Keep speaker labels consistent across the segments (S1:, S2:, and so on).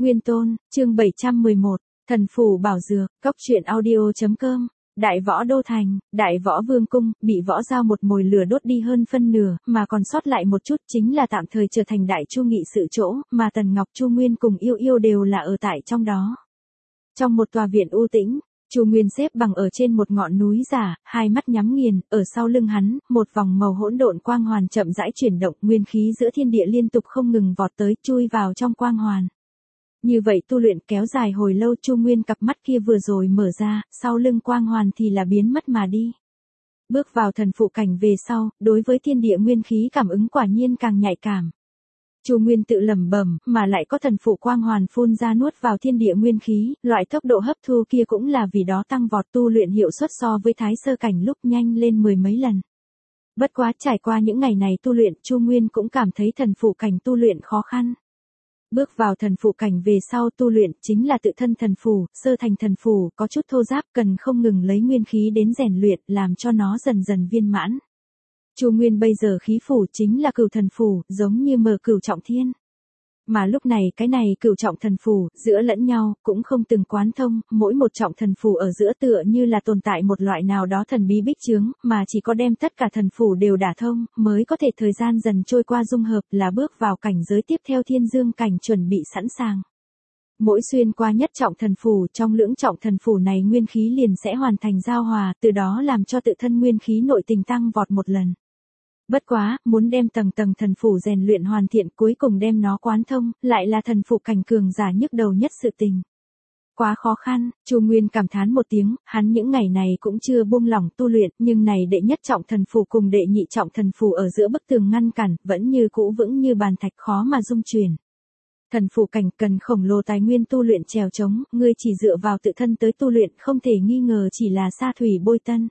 S1: Nguyên Tôn, chương 711, Thần Phủ Bảo Dược, Cốc truyện audio.com. Đại Võ Đô Thành, Đại Võ Vương Cung, bị Võ Giao một mồi lửa đốt đi hơn phân nửa, mà còn sót lại một chút chính là tạm thời trở thành Đại Chu nghị sự chỗ, mà Tần Ngọc Chu Nguyên cùng Yêu Yêu đều là ở tại trong đó. Trong một tòa viện u tĩnh, Chu Nguyên xếp bằng ở trên một ngọn núi giả, hai mắt nhắm nghiền, ở sau lưng hắn, một vòng màu hỗn độn quang hoàn chậm rãi chuyển động, nguyên khí giữa thiên địa liên tục không ngừng vọt tới, chui vào trong quang hoàn. Như vậy tu luyện kéo dài hồi lâu, Chu Nguyên cặp mắt kia vừa rồi mở ra, sau lưng quang hoàn thì là biến mất mà đi. Bước vào thần phụ cảnh về sau, đối với thiên địa nguyên khí cảm ứng quả nhiên càng nhạy cảm. Chu Nguyên tự lẩm bẩm, mà lại có thần phụ quang hoàn phun ra nuốt vào thiên địa nguyên khí, loại tốc độ hấp thu kia cũng là vì đó tăng vọt, tu luyện hiệu suất so với thái sơ cảnh lúc nhanh lên mười mấy lần. Bất quá trải qua những ngày này tu luyện, Chu Nguyên cũng cảm thấy thần phụ cảnh tu luyện khó khăn. Bước vào thần phụ cảnh về sau tu luyện chính là tự thân thần phù, sơ thành thần phù có chút thô ráp, cần không ngừng lấy nguyên khí đến rèn luyện, làm cho nó dần dần viên mãn. Chu Nguyên bây giờ khí phủ chính là cửu thần phù, giống như mở cửu trọng thiên. Mà lúc này cái này cửu trọng thần phù, giữa lẫn nhau, cũng không từng quán thông, mỗi một trọng thần phù ở giữa tựa như là tồn tại một loại nào đó thần bí bích chướng, mà chỉ có đem tất cả thần phù đều đả thông, mới có thể thời gian dần trôi qua dung hợp, là bước vào cảnh giới tiếp theo thiên dương cảnh chuẩn bị sẵn sàng. Mỗi xuyên qua nhất trọng thần phù, trong lưỡng trọng thần phù này nguyên khí liền sẽ hoàn thành giao hòa, từ đó làm cho tự thân nguyên khí nội tình tăng vọt một lần. Bất quá, muốn đem tầng tầng thần phù rèn luyện hoàn thiện, cuối cùng đem nó quán thông, lại là thần phụ cảnh cường giả nhức đầu nhất sự tình. Quá khó khăn, Chu Nguyên cảm thán một tiếng, hắn những ngày này cũng chưa buông lỏng tu luyện, nhưng này đệ nhất trọng thần phù cùng đệ nhị trọng thần phù ở giữa bức tường ngăn cản, vẫn như cũ vững như bàn thạch, khó mà dung chuyển. Thần phụ cảnh cần khổng lồ tài nguyên tu luyện trèo trống, ngươi chỉ dựa vào tự thân tới tu luyện không thể nghi ngờ chỉ là sa thủy bôi tân.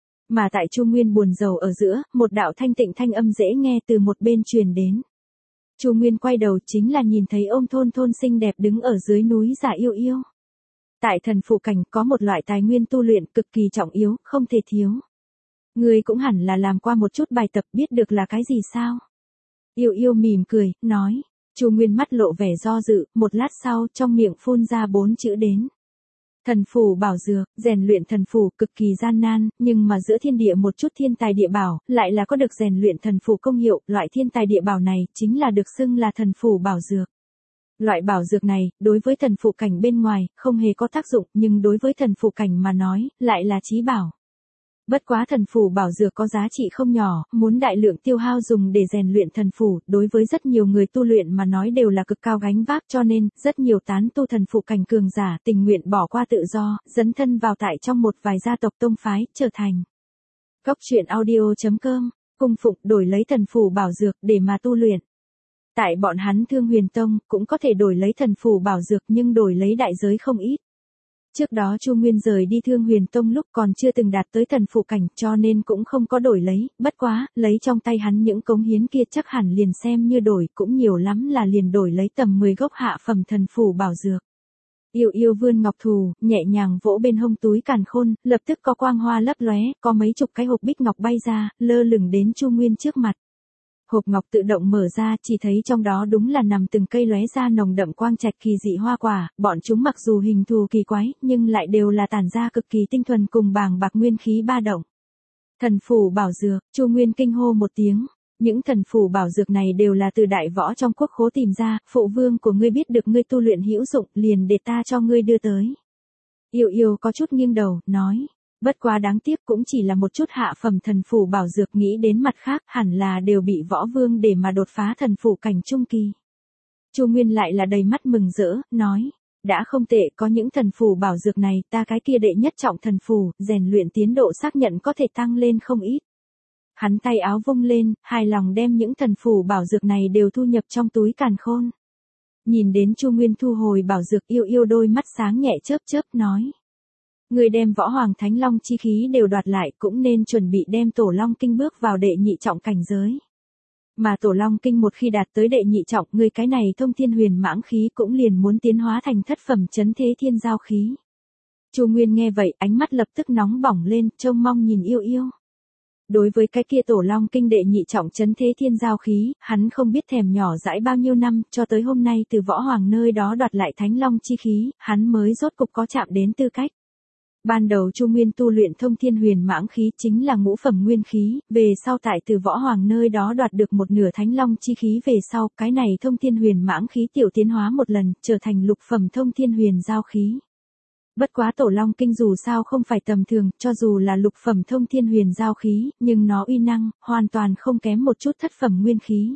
S1: Mà tại Chu Nguyên buồn rầu ở giữa, một đạo thanh tịnh thanh âm dễ nghe từ một bên truyền đến. Chu Nguyên quay đầu chính là nhìn thấy Ôm Thôn Thôn xinh đẹp đứng ở dưới núi giả Yêu Yêu. Tại thần phụ cảnh có một loại tài nguyên tu luyện cực kỳ trọng yếu, không thể thiếu. Ngươi cũng hẳn là làm qua một chút bài tập, biết được là cái gì sao? Yêu Yêu mỉm cười, nói. Chu Nguyên mắt lộ vẻ do dự, một lát sau trong miệng phun ra 4 chữ đến. Thần phù bảo dược, rèn luyện thần phù cực kỳ gian nan, nhưng mà giữa thiên địa một chút thiên tài địa bảo, lại là có được rèn luyện thần phù công hiệu, loại thiên tài địa bảo này chính là được xưng là thần phù bảo dược. Loại bảo dược này, đối với thần phụ cảnh bên ngoài, không hề có tác dụng, nhưng đối với thần phụ cảnh mà nói, lại là chí bảo. Bất quá thần phù bảo dược có giá trị không nhỏ, muốn đại lượng tiêu hao dùng để rèn luyện thần phù, đối với rất nhiều người tu luyện mà nói đều là cực cao gánh vác, cho nên, rất nhiều tán tu thần phụ cảnh cường giả tình nguyện bỏ qua tự do, dấn thân vào tại trong một vài gia tộc tông phái, trở thành Cốc truyện audio.com, cung phụng đổi lấy thần phù bảo dược để mà tu luyện. Tại bọn hắn Thương Huyền Tông, cũng có thể đổi lấy thần phù bảo dược nhưng đổi lấy đại giới không ít. Trước đó Chu Nguyên rời đi Thương Huyền Tông lúc còn chưa từng đạt tới thần phụ cảnh, cho nên cũng không có đổi lấy, bất quá, lấy trong tay hắn những cống hiến kia chắc hẳn liền xem như đổi, cũng nhiều lắm là liền đổi lấy tầm 10 gốc hạ phẩm thần phù bảo dược. Yêu Yêu vươn ngọc thù, nhẹ nhàng vỗ bên hông túi càn khôn, lập tức có quang hoa lấp lóe, có mấy chục cái hộp bích ngọc bay ra, lơ lửng đến Chu Nguyên trước mặt. Hộp ngọc tự động mở ra, chỉ thấy trong đó đúng là nằm từng cây lóe ra nồng đậm quang trạch kỳ dị hoa quả, bọn chúng mặc dù hình thù kỳ quái, nhưng lại đều là tản ra cực kỳ tinh thuần cùng bàng bạc nguyên khí ba động. Thần phù bảo dược, Chu Nguyên kinh hô một tiếng. Những thần phù bảo dược này đều là từ đại võ trong quốc khố tìm ra, phụ vương của ngươi biết được ngươi tu luyện hữu dụng, liền để ta cho ngươi đưa tới. Yêu Yêu có chút nghiêng đầu, nói. Bất quá đáng tiếc cũng chỉ là một chút hạ phẩm thần phù bảo dược, nghĩ đến mặt khác hẳn là đều bị võ vương để mà đột phá thần phù cảnh trung kỳ. Chu Nguyên lại là đầy mắt mừng rỡ, nói, đã không tệ, có những thần phù bảo dược này, ta cái kia đệ nhất trọng thần phù, rèn luyện tiến độ xác nhận có thể tăng lên không ít. Hắn tay áo vung lên, hài lòng đem những thần phù bảo dược này đều thu nhập trong túi càn khôn. Nhìn đến Chu Nguyên thu hồi bảo dược, Yêu Yêu đôi mắt sáng nhẹ chớp chớp, nói. Người đem võ hoàng thánh long chi khí đều đoạt lại, cũng nên chuẩn bị đem tổ long kinh bước vào đệ nhị trọng cảnh giới. Mà tổ long kinh một khi đạt tới đệ nhị trọng, người cái này thông thiên huyền mãng khí cũng liền muốn tiến hóa thành thất phẩm chấn thế thiên giao khí. Chu Nguyên nghe vậy, ánh mắt lập tức nóng bỏng lên, trông mong nhìn Yêu Yêu. Đối với cái kia Tổ Long Kinh đệ nhị trọng chấn thế thiên giao khí, hắn không biết thèm nhỏ dãi bao nhiêu năm, cho tới hôm nay từ Võ Hoàng nơi đó đoạt lại Thánh Long chi khí, hắn mới rốt cục có chạm đến tư cách. Ban đầu Chu Nguyên tu luyện Thông Thiên Huyền Mãng khí chính là ngũ phẩm nguyên khí, về sau tại từ Võ Hoàng nơi đó đoạt được một nửa Thánh Long chi khí về sau, cái này Thông Thiên Huyền Mãng khí tiểu tiến hóa một lần, trở thành lục phẩm Thông Thiên Huyền giao khí. Bất quá Tổ Long Kinh dù sao không phải tầm thường, cho dù là lục phẩm Thông Thiên Huyền giao khí, nhưng nó uy năng, hoàn toàn không kém một chút thất phẩm nguyên khí.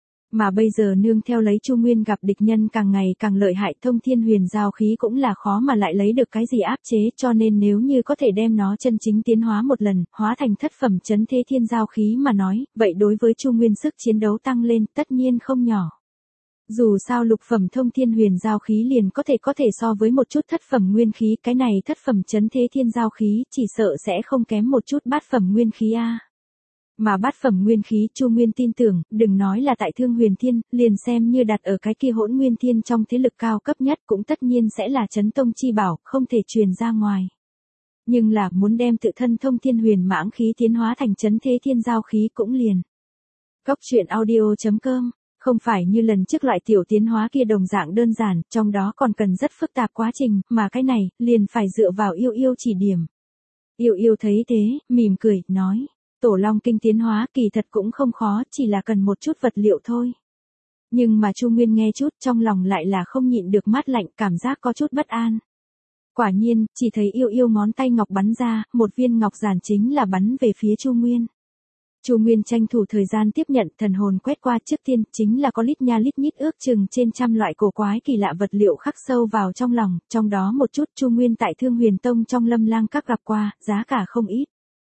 S1: Mà bây giờ nương theo lấy Chu Nguyên gặp địch nhân càng ngày càng lợi hại, Thông Thiên Huyền giao khí cũng là khó mà lại lấy được cái gì áp chế, cho nên nếu như có thể đem nó chân chính tiến hóa một lần, hóa thành thất phẩm chấn thế thiên giao khí mà nói, vậy đối với Chu Nguyên sức chiến đấu tăng lên tất nhiên không nhỏ. Dù sao lục phẩm Thông Thiên Huyền giao khí liền có thể so với một chút thất phẩm nguyên khí, cái này thất phẩm chấn thế thiên giao khí chỉ sợ sẽ không kém một chút bát phẩm nguyên khí a. Mà bát phẩm nguyên khí Chu Nguyên tin tưởng, đừng nói là tại Thương Huyền Thiên, liền xem như đặt ở cái kia Hỗn Nguyên Thiên trong thế lực cao cấp nhất cũng tất nhiên sẽ là chấn tông chi bảo, không thể truyền ra ngoài. Nhưng là muốn đem tự thân Thông Thiên Huyền Mãng khí tiến hóa thành chấn thế thiên giao khí cũng liền. Cốc truyện audio.com, không phải như lần trước loại tiểu tiến hóa kia đồng dạng đơn giản, trong đó còn cần rất phức tạp quá trình, mà cái này, liền phải dựa vào Yêu Yêu chỉ điểm. Yêu Yêu thấy thế, mỉm cười, nói. Tổ Long Kinh tiến hóa kỳ thật cũng không khó, chỉ là cần một chút vật liệu thôi. Nhưng mà Chu Nguyên nghe chút trong lòng lại là không nhịn được mát lạnh, cảm giác có chút bất an. Quả nhiên, chỉ thấy Yêu Yêu ngón tay ngọc bắn ra, một viên ngọc giản chính là bắn về phía Chu Nguyên. Chu Nguyên tranh thủ thời gian tiếp nhận, thần hồn quét qua, trước tiên chính là có lít nha lít nhít ước chừng trên trăm loại cổ quái kỳ lạ vật liệu khắc sâu vào trong lòng, trong đó một chút Chu Nguyên tại Thương Huyền Tông trong Lâm Lang Các gặp qua, giá cả không ít.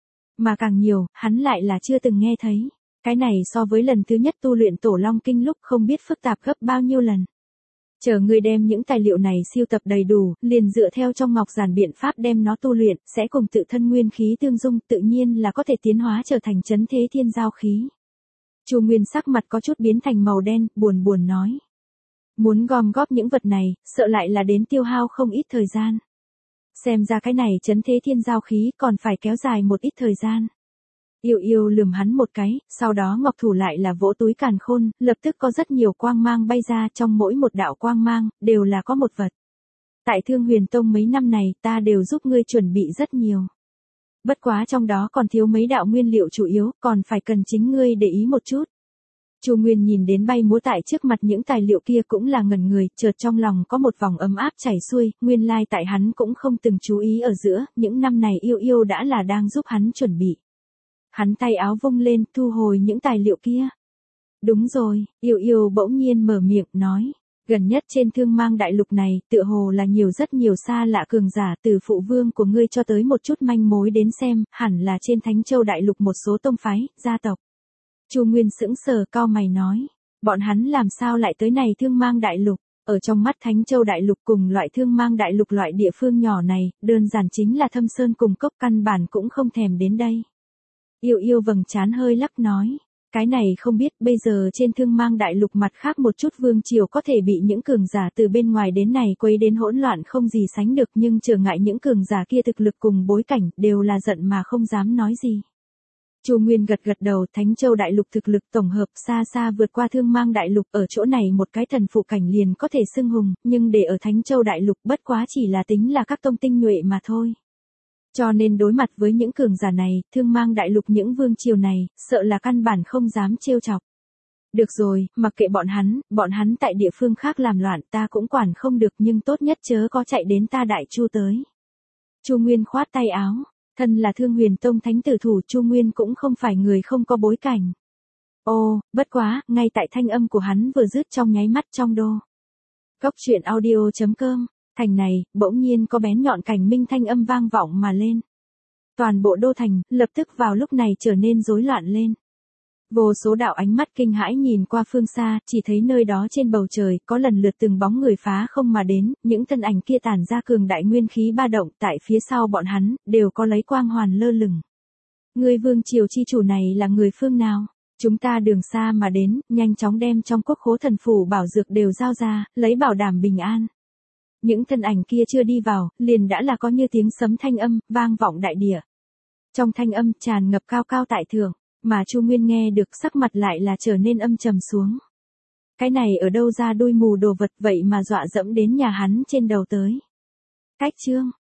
S1: Mà càng nhiều, hắn lại là chưa từng nghe thấy. Cái này so với lần thứ nhất tu luyện Tổ Long Kinh lúc không biết phức tạp gấp bao nhiêu lần. Chờ ngươi đem những tài liệu này siêu tập đầy đủ, liền dựa theo trong ngọc giản biện pháp đem nó tu luyện, sẽ cùng tự thân nguyên khí tương dung, tự nhiên là có thể tiến hóa trở thành chấn thế thiên giao khí. Chu Nguyên sắc mặt có chút biến thành màu đen, buồn buồn nói. Muốn gom góp những vật này, sợ lại là đến tiêu hao không ít thời gian. Xem ra cái này chấn thế thiên giao khí còn phải kéo dài một ít thời gian. Yêu Yêu lườm hắn một cái, sau đó ngọc thủ lại là vỗ túi càn khôn, lập tức có rất nhiều quang mang bay ra, trong mỗi một đạo quang mang, đều là có một vật. Tại Thương Huyền Tông mấy năm này ta đều giúp ngươi chuẩn bị rất nhiều. Bất quá trong đó còn thiếu mấy đạo nguyên liệu chủ yếu, còn phải cần chính ngươi để ý một chút. Chu Nguyên nhìn đến bay múa tại trước mặt những tài liệu kia cũng là ngẩn người, chợt trong lòng có một vòng ấm áp chảy xuôi, nguyên lai tại hắn cũng không từng chú ý ở giữa, những năm này Yêu Yêu đã là đang giúp hắn chuẩn bị. Hắn tay áo vung lên, thu hồi những tài liệu kia. Đúng rồi, Yêu Yêu bỗng nhiên mở miệng, nói. Gần nhất trên Thương Mang Đại Lục này, tựa hồ là rất nhiều xa lạ cường giả, từ phụ vương của ngươi cho tới một chút manh mối đến xem, hẳn là trên Thánh Châu Đại Lục một số tông phái, gia tộc. Chu Nguyên sững sờ, cau mày nói. Bọn hắn làm sao lại tới này Thương Mang Đại Lục? Ở trong mắt Thánh Châu Đại Lục cùng loại Thương Mang Đại Lục loại địa phương nhỏ này, đơn giản chính là Thâm Sơn cùng cốc, căn bản cũng không thèm đến đây. Yêu Yêu vầng trán hơi lắc, nói. Cái này không biết, bây giờ trên Thương Mang Đại Lục mặt khác một chút vương triều có thể bị những cường giả từ bên ngoài đến này quấy đến hỗn loạn không gì sánh được, nhưng trở ngại những cường giả kia thực lực cùng bối cảnh, đều là giận mà không dám nói gì. Chu Nguyên gật gật đầu, Thánh Châu Đại Lục thực lực tổng hợp xa xa vượt qua Thương Mang Đại Lục, ở chỗ này một cái thần phụ cảnh liền có thể xưng hùng, nhưng để ở Thánh Châu Đại Lục bất quá chỉ là tính là các tông tinh nhuệ mà thôi. Cho nên đối mặt với những cường giả này, Thương Mang Đại Lục những vương triều này, sợ là căn bản không dám trêu chọc. Được rồi, mặc kệ bọn hắn tại địa phương khác làm loạn ta cũng quản không được, nhưng tốt nhất chớ có chạy đến ta Đại Chu tới. Chu Nguyên khoát tay áo, thân là Thương Huyền Tông thánh tử thủ, Chu Nguyên cũng không phải người không có bối cảnh. Ô, bất quá, ngay tại thanh âm của hắn vừa dứt trong nháy mắt trong đô. Cốc truyện audio.com, thành này, bỗng nhiên có bén nhọn cảnh minh thanh âm vang vọng mà lên. Toàn bộ đô thành, lập tức vào lúc này trở nên rối loạn lên. Vô số đạo ánh mắt kinh hãi nhìn qua phương xa, chỉ thấy nơi đó trên bầu trời, có lần lượt từng bóng người phá không mà đến, những thân ảnh kia tản ra cường đại nguyên khí ba động, tại phía sau bọn hắn, đều có lấy quang hoàn lơ lửng. Người vương triều chi chủ này là người phương nào? Chúng ta đường xa mà đến, nhanh chóng đem trong quốc khố thần phủ bảo dược đều giao ra, lấy bảo đảm bình an. Những thân ảnh kia chưa đi vào, liền đã là có như tiếng sấm thanh âm, vang vọng đại địa. Trong thanh âm tràn ngập cao cao tại thượng, mà Chu Nguyên nghe được sắc mặt lại là trở nên âm trầm xuống. Cái này ở đâu ra đuôi mù đồ vật vậy mà dọa dẫm đến nhà hắn trên đầu tới. Cách chương